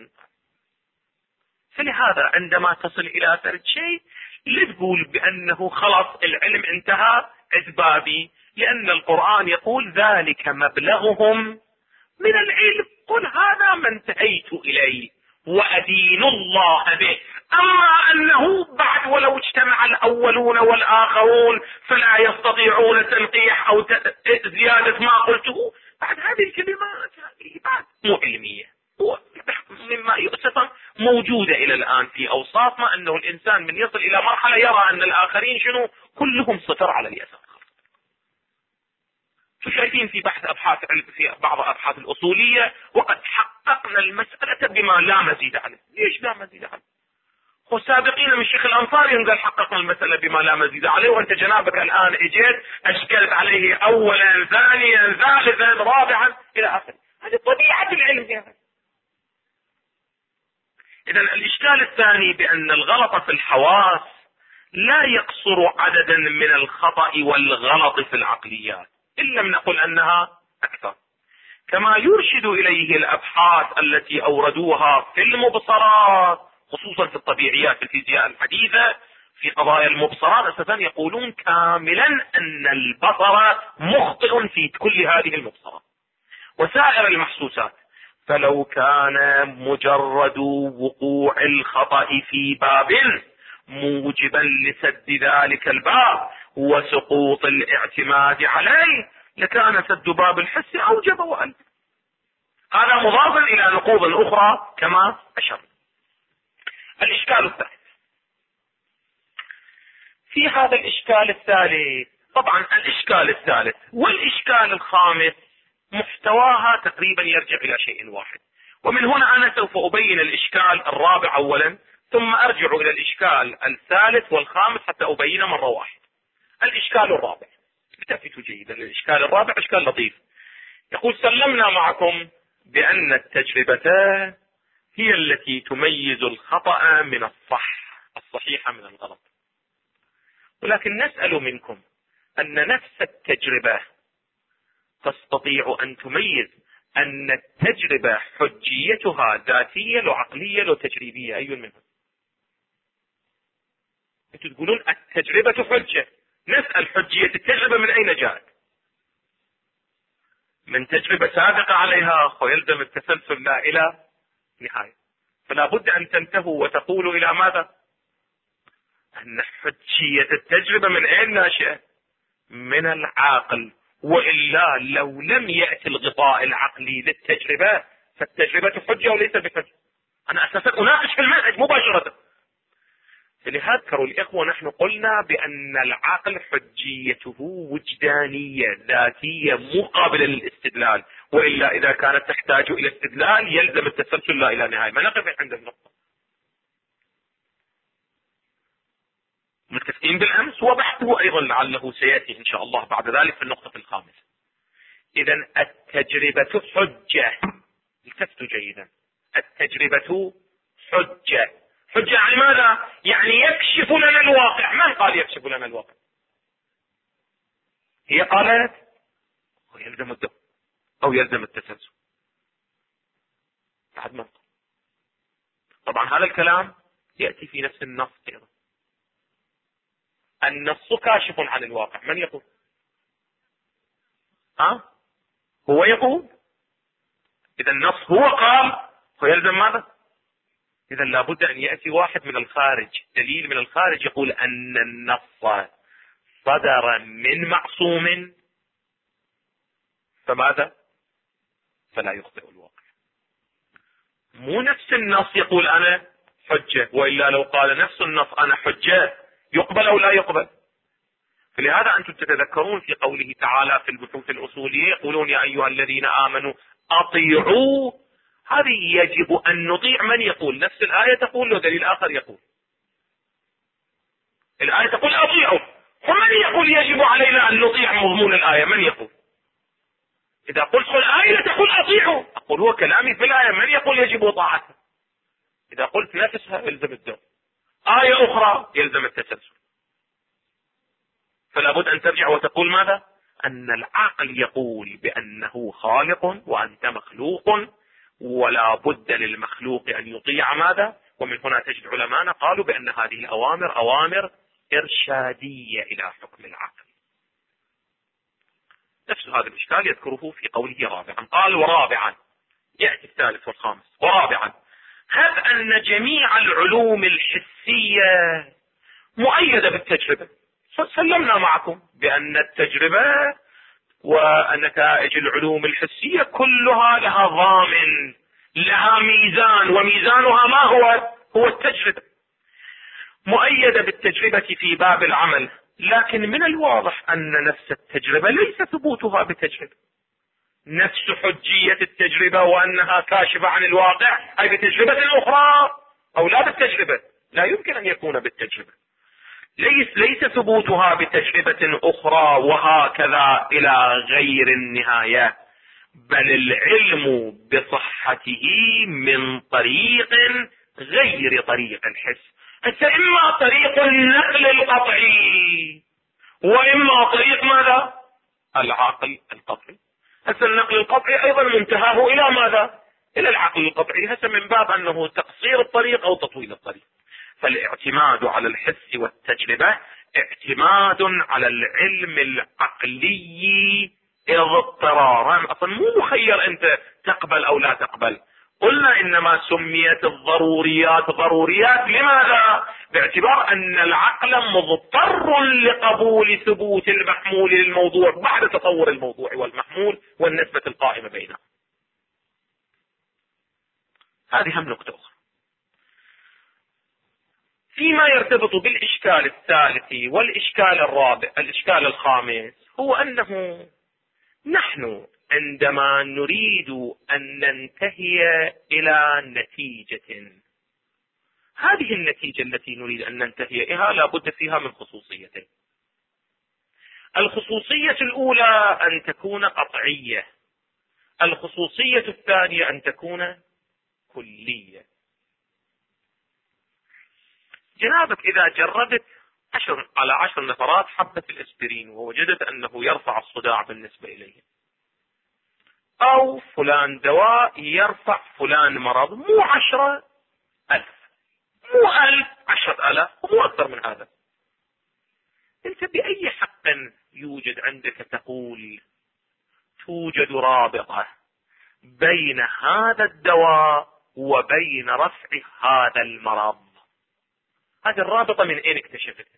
فلهذا عندما تصل الى ثالث شيء لا تقول بانه خلاص العلم انتهى اسبابي، لان القرآن يقول ذلك مبلغهم من العلم، قل هذا ما انتهيت اليه وادين الله به. اما انه بعد ولو اجتمع الاولون والاخرون فلا يستطيعون تنقيح او زيادة ما قلته، بعد هذه الكلمات هذه بعد مو علمية، مما يؤسف موجودة الى الان في اوساطنا انه الانسان من يصل الى مرحلة يرى ان الاخرين شنو كلهم صفر على اليسار. شايفين في بحث ابحاث في بعض ابحاث الاصولية وقد حققنا المسألة بما لا مزيد عليه. ليش لا مزيد عليه؟ هو سابقين من الشيخ الانصاري قال حققنا المسألة بما لا مزيد عليه، وانت جنابك الان اجيت اشكلت عليه اولا ثانيا ثالثا رابعا الى اخره. هذه طبيعة العلم يعني. اذا الاشكال الثاني بان الغلط في الحواس لا يقصر عددا من الخطأ والغلط في العقليات ان لم نقل انها اكثر، كما يرشد اليه الابحاث التي اوردوها في المبصرات خصوصا في الطبيعيات في الفيزياء الحديثة في قضايا المبصرات اساسا يقولون كاملا ان البصر مخطئ في كل هذه المبصرات وسائر المحسوسات. فلو كان مجرد وقوع الخطأ في باب موجبا لسد ذلك الباب وسقوط الاعتماد عليه لكان سد باب الحس اوجب وألزم. هذا مضافا الى نقوض اخرى كما اشرنا. الاشكال الثالث في هذا الاشكال الثالث، طبعا الاشكال الثالث والاشكال الخامس محتواها تقريبا يرجع الى شيء واحد، ومن هنا انا سوف ابين الاشكال الرابع اولا ثم ارجع الى الاشكال الثالث والخامس حتى ابين مرة واحدة. الإشكال الرابع، التفتوا جيدا، الإشكال الرابع إشكال لطيف. يقول: سلمنا معكم بأن التجربة هي التي تميز الخطأ من الصحيح من الغلط، ولكن نسأل منكم أن نفس التجربة تستطيع أن تميز أن التجربة حجيتها ذاتية لو عقلية لو تجريبية، أي منهم؟ أنتم تقولون التجربة حجة، نسأل حجية التجربة من أين جاءت؟ من تجربة سابقة عليها، ويلزم التسلسل لا إلى نهاية. فلا بد أن تنتهوا وتقولوا إلى ماذا؟ أن حجية التجربة من أين ناشئة؟ من العاقل، وإلا لو لم يأتي الغطاء العقلي للتجربة فالتجربة حجة وليس بحجة. أنا أساسا أناقش في المنهج مباشرة. فلهذا تروا الإخوة، نحن قلنا بأن العقل حجيته وجدانية ذاتية مقابلة للاستدلال، وإلا إذا كانت تحتاج إلى استدلال يلزم التسلسل لا إلى نهاية. ما نقف عند النقطة. متفقين بالأمس، وبحثه أيضا لعله سيأتي إن شاء الله بعد ذلك في النقطة الخامسة. إذا التجربة حجة، التفتوا جيدا، التجربة حجة. حجة يعني ماذا؟ يعني يكشف لنا الواقع. من قال يكشف لنا الواقع؟ هي قالت ويلزم الدم أو يلزم التسلسل. بعد ما طبعا هذا الكلام يأتي في نفس النص أيضا. النص كاشف عن الواقع. من يقول؟ هو يقول. إذا النص هو قال ويلزم ماذا؟ إذا لابد أن يأتي واحد من الخارج، دليل من الخارج يقول أن النص صدر من معصوم، فماذا؟ فلا يخطئ الواقع. مو نفس النص يقول أنا حجة، وإلا لو قال نفس النص أنا حجة يقبل أو لا يقبل. فلهذا أنتم تتذكرون في قوله تعالى في البحوث الأصولية يقولون: يا أيها الذين آمنوا أطيعوا. هذه يجب أن نطيع. من يقول؟ نفس الآية تقول له دليل آخر يقول. الآية تقول أطيعوا، ومن يقول يجب علينا أن نطيع مضمون الآية؟ من يقول؟ إذا قلت الآية تقول أطيعوا، أقول هو كلامي في الآية، من يقول يجب طاعته؟ إذا قلت نفسها يلزم الدم، آية أخرى يلزم التسلسل. فلا بد أن ترجع وتقول ماذا؟ أن العقل يقول بأنه خالق وأنت مخلوق، ولا بد للمخلوق أن يطيع ماذا؟ ومن هنا تجد علماءنا قالوا بأن هذه الأوامر أوامر إرشادية إلى حكم العقل. نفس هذا الإشكال يذكره في قوله رابعا. قال: ورابعا، يأتي الثالث والخامس. ورابعا، هب أن جميع العلوم الحسية مؤيدة بالتجربة. سلمنا معكم بأن التجربة ونتائج العلوم الحسية كلها لها ضامن، لها ميزان، وميزانها ما هو التجربة. مؤيدة بالتجربة في باب العمل، لكن من الواضح أن نفس التجربة ليس ثبوتها بتجربة. نفس حجية التجربة وأنها كاشفة عن الواقع أي بتجربة أخرى أو لا بالتجربة، لا يمكن أن يكون بالتجربة. ليس ثبوتها بتجربة أخرى وهكذا إلى غير النهاية، بل العلم بصحته من طريق غير طريق الحس. إما طريق النقل القطعي وإما طريق ماذا؟ العقل القطعي. النقل القطعي أيضا منتهاه إلى ماذا؟ إلى العقل القطعي، من باب أنه تقصير الطريق أو تطويل الطريق. فالاعتماد على الحس والتجربة اعتماد على العلم العقلي اضطرارا. أصلا مو مخير أنت تقبل أو لا تقبل. قلنا إنما سميت الضروريات ضروريات، لماذا؟ باعتبار أن العقل مضطر لقبول ثبوت المحمول للموضوع بعد تطور الموضوع والمحمول والنسبة القائمة بينهم. هذه هم نقطة أخرى. فيما يرتبط بالإشكال الثالث والإشكال الرابع، الإشكال الخامس هو أنه نحن عندما نريد أن ننتهي إلى نتيجة، هذه النتيجة التي نريد أن ننتهي إليها لا بد فيها من خصوصيتين. الخصوصية الأولى أن تكون قطعية، الخصوصية الثانية أن تكون كلية. جنابك إذا جربت 10 على 10 نفرات حبة الإسبرين ووجدت أنه يرفع الصداع بالنسبة إليه، أو فلان دواء يرفع فلان مرض، مو 10,000، مو 1000، 10,000، ومو أكثر من هذا، أنت بأي حق يوجد عندك تقول توجد رابطة بين هذا الدواء وبين رفع هذا المرض؟ هذه الرابطة من أين اكتشفتها؟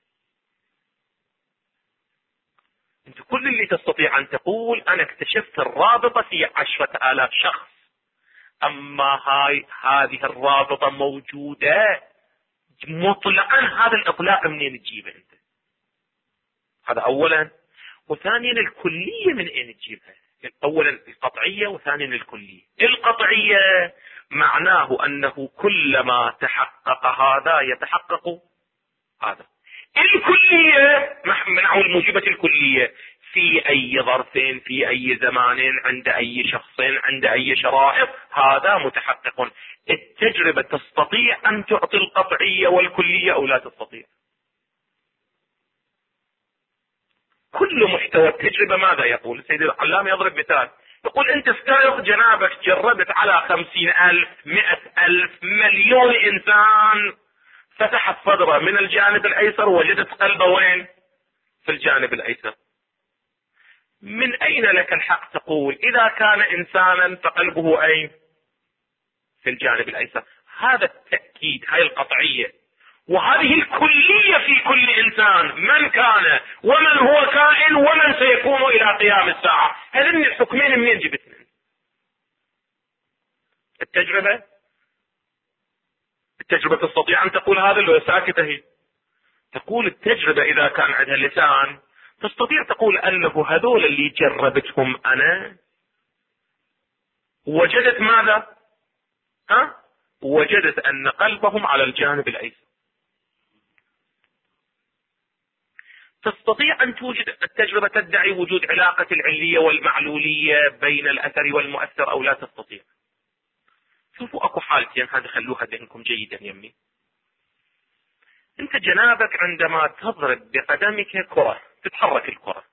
أنت كل اللي تستطيع أن تقول أنا اكتشفت الرابطة في 10,000 شخص، أما هذه الرابطة موجودة مطلقا، هذا الإطلاق منين تجيبه أنت؟ هذا أولا. وثانيا الكلية من أين تجيبها؟ أولا القطعية، وثانيا الكلية. القطعية معناه أنه كلما تحقق هذا يتحقق هذا. الكلية نحو الموجبة الكلية في أي ظرف، في أي زمان، عند أي شخص، عند أي شرائط، هذا متحقق. التجربة تستطيع أن تعطي القطعية والكلية أو لا تستطيع؟ كل محتوى التجربة ماذا يقول؟ سيد العلامة يضرب مثال، يقول أنت افترض جنابك جربت على 50,000، 100,000، مليون إنسان، فتحت صدره من الجانب الأيسر وجدت قلبه وين؟ في الجانب الأيسر. من أين لك الحق تقول إذا كان إنسانا فقلبه أين؟ في الجانب الأيسر. هذا التأكيد، هاي القطعية، وهذه الكلية في كل إنسان، من كان ومن هو كائن ومن سيكون إلى قيام الساعة. هذين الحكمين منين جبتنا؟ التجربة تستطيع أن تقول هذا لو ساكتة هي. تقول التجربة إذا كان عندها لسان تستطيع تقول أنه هذول اللي جربتهم أنا وجدت ماذا؟ وجدت أن قلبهم على الجانب الأيسر. تستطيع أن توجد التجربة تدعي وجود علاقة العلية والمعلولية بين الأثر والمؤثر أو لا تستطيع؟ شوفوا أكو حالتين، هذه خلوها ذهنكم جيدا يمي. أنت جنابك عندما تضرب بقدمك كرة، تتحرك الكرة،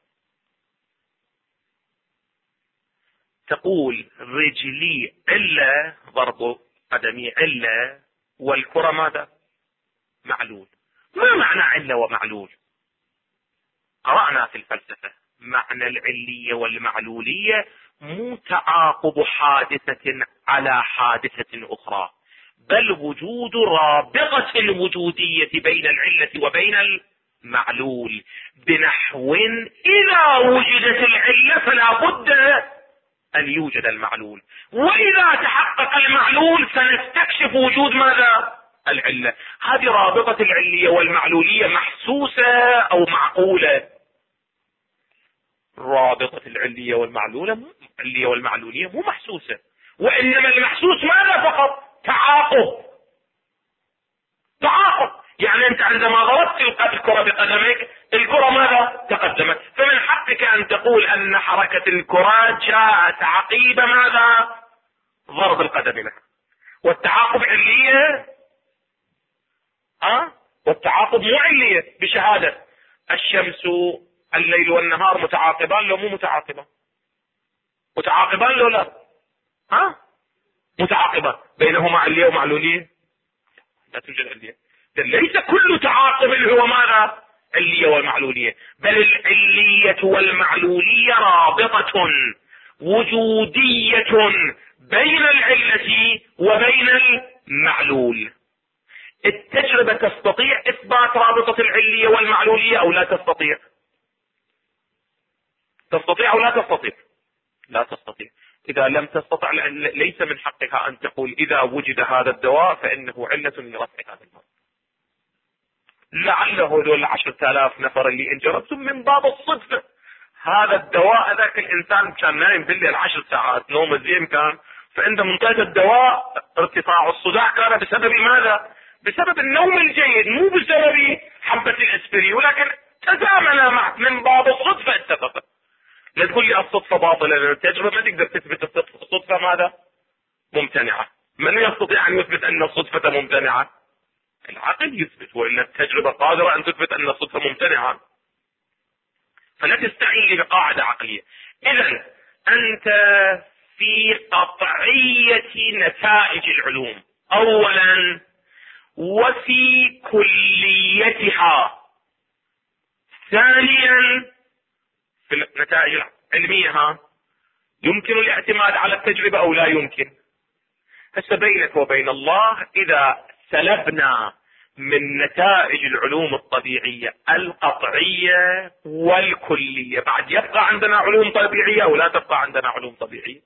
تقول رجلي علة، ضرب قدمي علة، والكرة ماذا؟ معلول. ما معنى علة ومعلول؟ قرأنا في الفلسفة معنى العلية والمعلولية مو تعاقب حادثة على حادثة أخرى، بل وجود رابطة الوجودية بين العلة وبين المعلول، بنحو إذا وجدت العلة فلا بد أن يوجد المعلول، وإذا تحقق المعلول سنستكشف وجود ماذا؟ العلة. هذه رابطة العلية والمعلولية محسوسة أو معقولة؟ رابطة العلية والمعلولية مو محسوسة، وإنما المحسوس ماذا فقط؟ تعاقب. يعني أنت عندما ضربت الكرة بقدمك، الكرة ماذا؟ تقدمت، فمن حقك أن تقول أن حركة الكرة جاءت عقيبة ماذا؟ ضرب القدم لك. والتعاقب علية، والتعاقب مو علية بشهادة الشمس، الليل والنهار متعاقبان لو مو متعاقبان؟ متعاقبان لو لا؟ متعاقبان، بينهما علية ومعلولية؟ لا توجد علية. ليس كل تعاقب اللي هو ماذا؟ علية والمعلولية، بل العلية والمعلولية رابطة وجودية بين العلة وبين المعلول. التجربة تستطيع إثبات رابطة العلية والمعلولية أو لا تستطيع؟ تستطيع أو لا تستطيع؟ لا تستطيع. إذا لم تستطع ليس من حقها أن تقول إذا وجد هذا الدواء فإنه علة لرفع هذا المرض. لعله هذول 10,000 نفر اللي انجربتم من باب الصدفة، هذا الدواء ذاك الإنسان كان نايم بالليل 10 ساعات نوم زين كان، فعندما انتهت الدواء ارتفاع الصداع كان بسبب ماذا؟ بسبب النوم الجيد، مو بسبب حبة الاسبرين، ولكن تزامن معك من باب الصدفة تقول لي الصدفة باطلة، لأن التجربة ما تقدر تثبت الصدفة ماذا؟ ممتنعة. من يستطيع أن يثبت أن الصدفة ممتنعة؟ العقل يثبت، وإن التجربة قادرة أن تثبت أن الصدفة ممتنعة. فلا تستعين لي بقاعدة عقلية. إذا أنت في قطعية نتائج العلوم أولا، وفي كليتها ثانيا. في النتائج العلمية يمكن الاعتماد على التجربة أو لا يمكن. هسه بينك وبين الله، إذا سلبنا من نتائج العلوم الطبيعية القطعية والكلية، بعد يبقى عندنا علوم طبيعية أو لا تبقى عندنا علوم طبيعية؟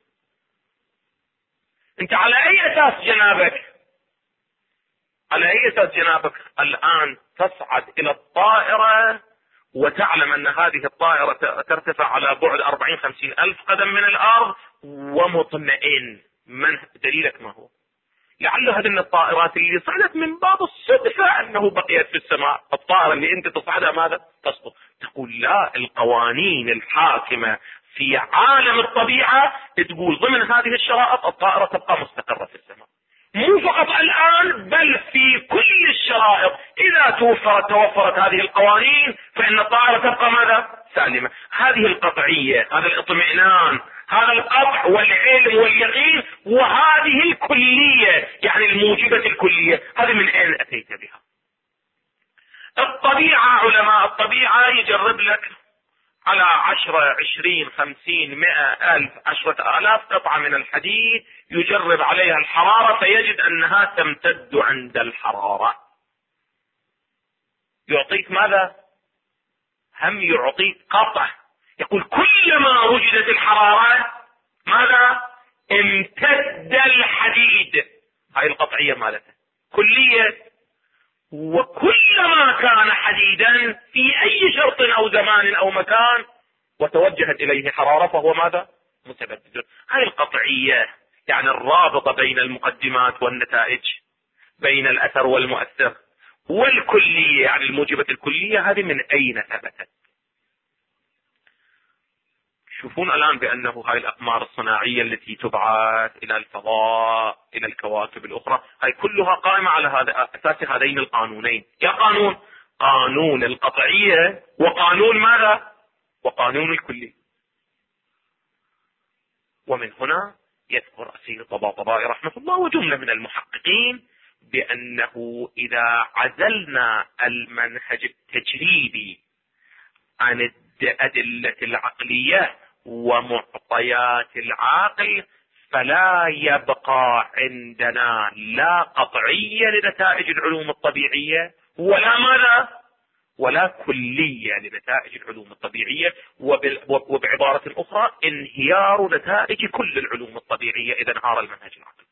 أنت على أي أساس جنابك؟ على أي أساس جنابك الآن تصعد إلى الطائرة وتعلم أن هذه الطائرة ترتفع على بعد 40-50 ألف قدم من الأرض ومطمئن؟ من دليلك ما هو؟ لعل هذه من الطائرات اللي صعدت من باب الصدفة أنه بقيت في السماء. الطائرة اللي أنت تصعدها ماذا؟ تسقط. تقول لا، القوانين الحاكمة في عالم الطبيعة تقول ضمن هذه الشرائط الطائرة تبقى مستقرة في السماء. مو فقط الآن، بل في كل الشرائط إذا توفرت هذه القوانين فإن الطائرة تبقى ماذا؟ سالمة. هذه القطعية، هذا الاطمئنان، هذا القطع والعلم واليقين، وهذه الكلية يعني الموجبة الكلية، هذه من أين أتيت بها؟ الطبيعة، علماء الطبيعة يجرب لك على 10 20 50 100 ألف 10 آلاف قطعة من الحديد، يجرب عليها الحرارة فيجد أنها تمتد عند الحرارة. يعطيك ماذا؟ هم يعطيك قطع. يقول كلما وجدت الحرارة ماذا؟ امتد الحديد. هاي القطعية مالته كلية. وكلما كان حديدا في أي شرط أو زمان أو مكان وتوجهت إليه حرارة فهو ماذا؟ متبدد. هاي القطعية يعني الرابطة بين المقدمات والنتائج، بين الأثر والمؤثر. والكلية يعني الموجبة الكلية، هذه من أين ثبتت؟ شوفون الآن بأنه هاي الأقمار الصناعية التي تبعث إلى الفضاء إلى الكواكب الأخرى، هاي كلها قائمة على هذا أساس هذين القانونين. يا قانون القطعية، وقانون ماذا؟ وقانون الكلية. ومن هنا يذكر السيد الطباطبائي رحمه الله وجملة من المحققين بأنه إذا عزلنا المنهج التجريبي عن الأدلة العقلية ومعطيات العاقل فلا يبقى عندنا لا قطعية لنتائج العلوم الطبيعية ولا ماذا؟ ولا كلية لنتائج العلوم الطبيعية. وبعبارة أخرى انهيار نتائج كل العلوم الطبيعية إذا انهار المنهج العقلي.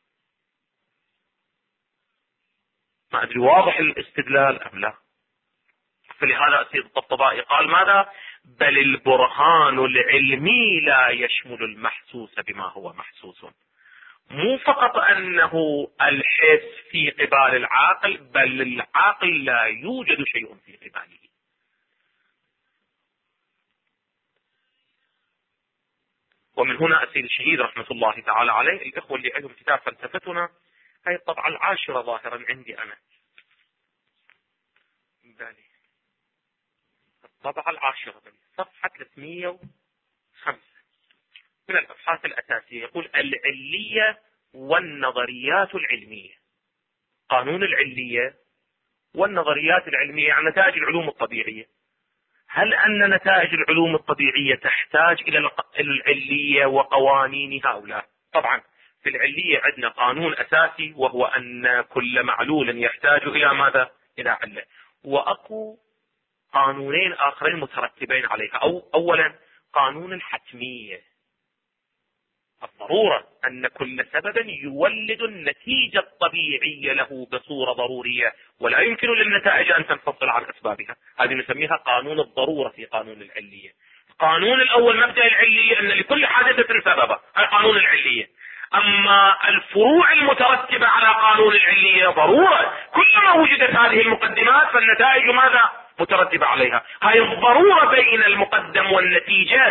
ما أدري واضح الاستدلال أم لا؟ فلهذا السيد الطبطبائي قال ماذا؟ بل البرهان العلمي لا يشمل المحسوس بما هو محسوس. مو فقط أنه الحس في قبال العاقل، بل العاقل لا يوجد شيء في قباله. ومن هنا السيد الشهيد رحمة الله تعالى عليه، الإخوة اللي عندهم كتاب فلسفتنا، هاي الطبعة 10 ظاهرا عندي أنا، بالي الطبعة 10 صفحة 305 من الأبحاث الأساسية. يقول العلية والنظريات العلمية. قانون العلية والنظريات العلمية يعني نتائج العلوم الطبيعية. هل أن نتائج العلوم الطبيعية تحتاج إلى العلية وقوانينها أو لا؟ طبعا في العلية عندنا قانون أساسي، وهو أن كل معلول يحتاج إلى ماذا؟ إلى علة. وأكو قانونين آخرين مترتبين عليها. أولا قانون الحتمية، الضرورة، أن كل سبب يولد النتيجة الطبيعية له بصورة ضرورية، ولا يمكن للنتائج أن تنفصل عن أسبابها. هذه نسميها قانون الضرورة في قانون العلية. القانون الأول مبدأ العلية أن لكل حادثة سببا، هذا قانون العلية. أما الفروع المترتبة على قانون العلية ضرورة، كلما وجدت هذه المقدمات فالنتائج ماذا؟ مترتبة عليها. هاي الضرورة بين المقدم والنتيجة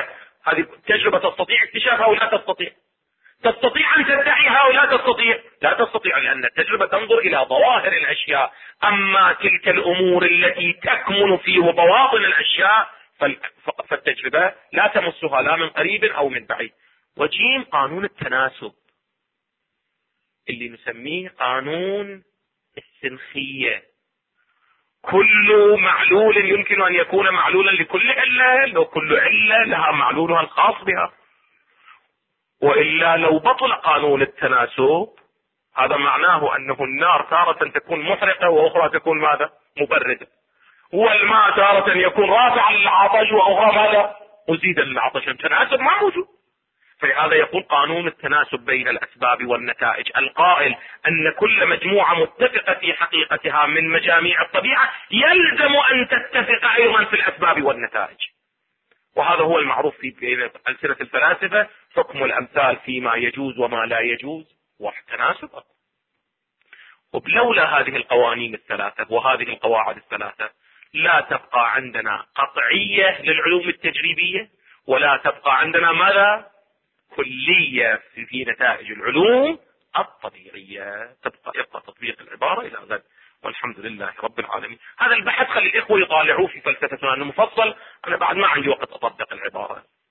هذه التجربة تستطيع اكتشافها ولا تستطيع؟ تستطيع أن تدعيها ولا تستطيع؟ لا تستطيع، لأن التجربة تنظر إلى ظواهر الأشياء. أما تلك الأمور التي تكمن في بواطن الأشياء فالتجربة لا تمسها لا من قريب أو من بعيد. وجيم قانون التناسب اللي نسميه قانون السنخية. كل معلول يمكن أن يكون معلولا لكل علة، لو كل علة لها معلولها الخاص بها. وإلا لو بطل قانون التناسب هذا معناه أنه النار تارة تكون محرقة وأخرى تكون ماذا؟ مبردة. والماء تارة يكون رافعا للعطش وأخرى ماذا؟ مزيدا للعطش. التناسب ما موجود. فهذا يقول قانون التناسب بين الأسباب والنتائج، القائل أن كل مجموعة متفقة في حقيقتها من مجاميع الطبيعة يلزم أن تتفق أيضا في الأسباب والنتائج. وهذا هو المعروف في بين ألسنة الفلاسفة، حكم الأمثال فيما يجوز وما لا يجوز والتناسب. ولولا هذه القوانين الثلاثة وهذه القواعد الثلاثة لا تبقى عندنا قطعية للعلوم التجريبية، ولا تبقى عندنا ماذا؟ كلية في نتائج العلوم الطبيعية. يبقى تطبيق العبارة إلى غد، والحمد لله رب العالمين. هذا البحث خلي الإخوة يطالعوه في فلسفتنا المفصل، أنا بعد ما عندي وقت أطبق العبارة.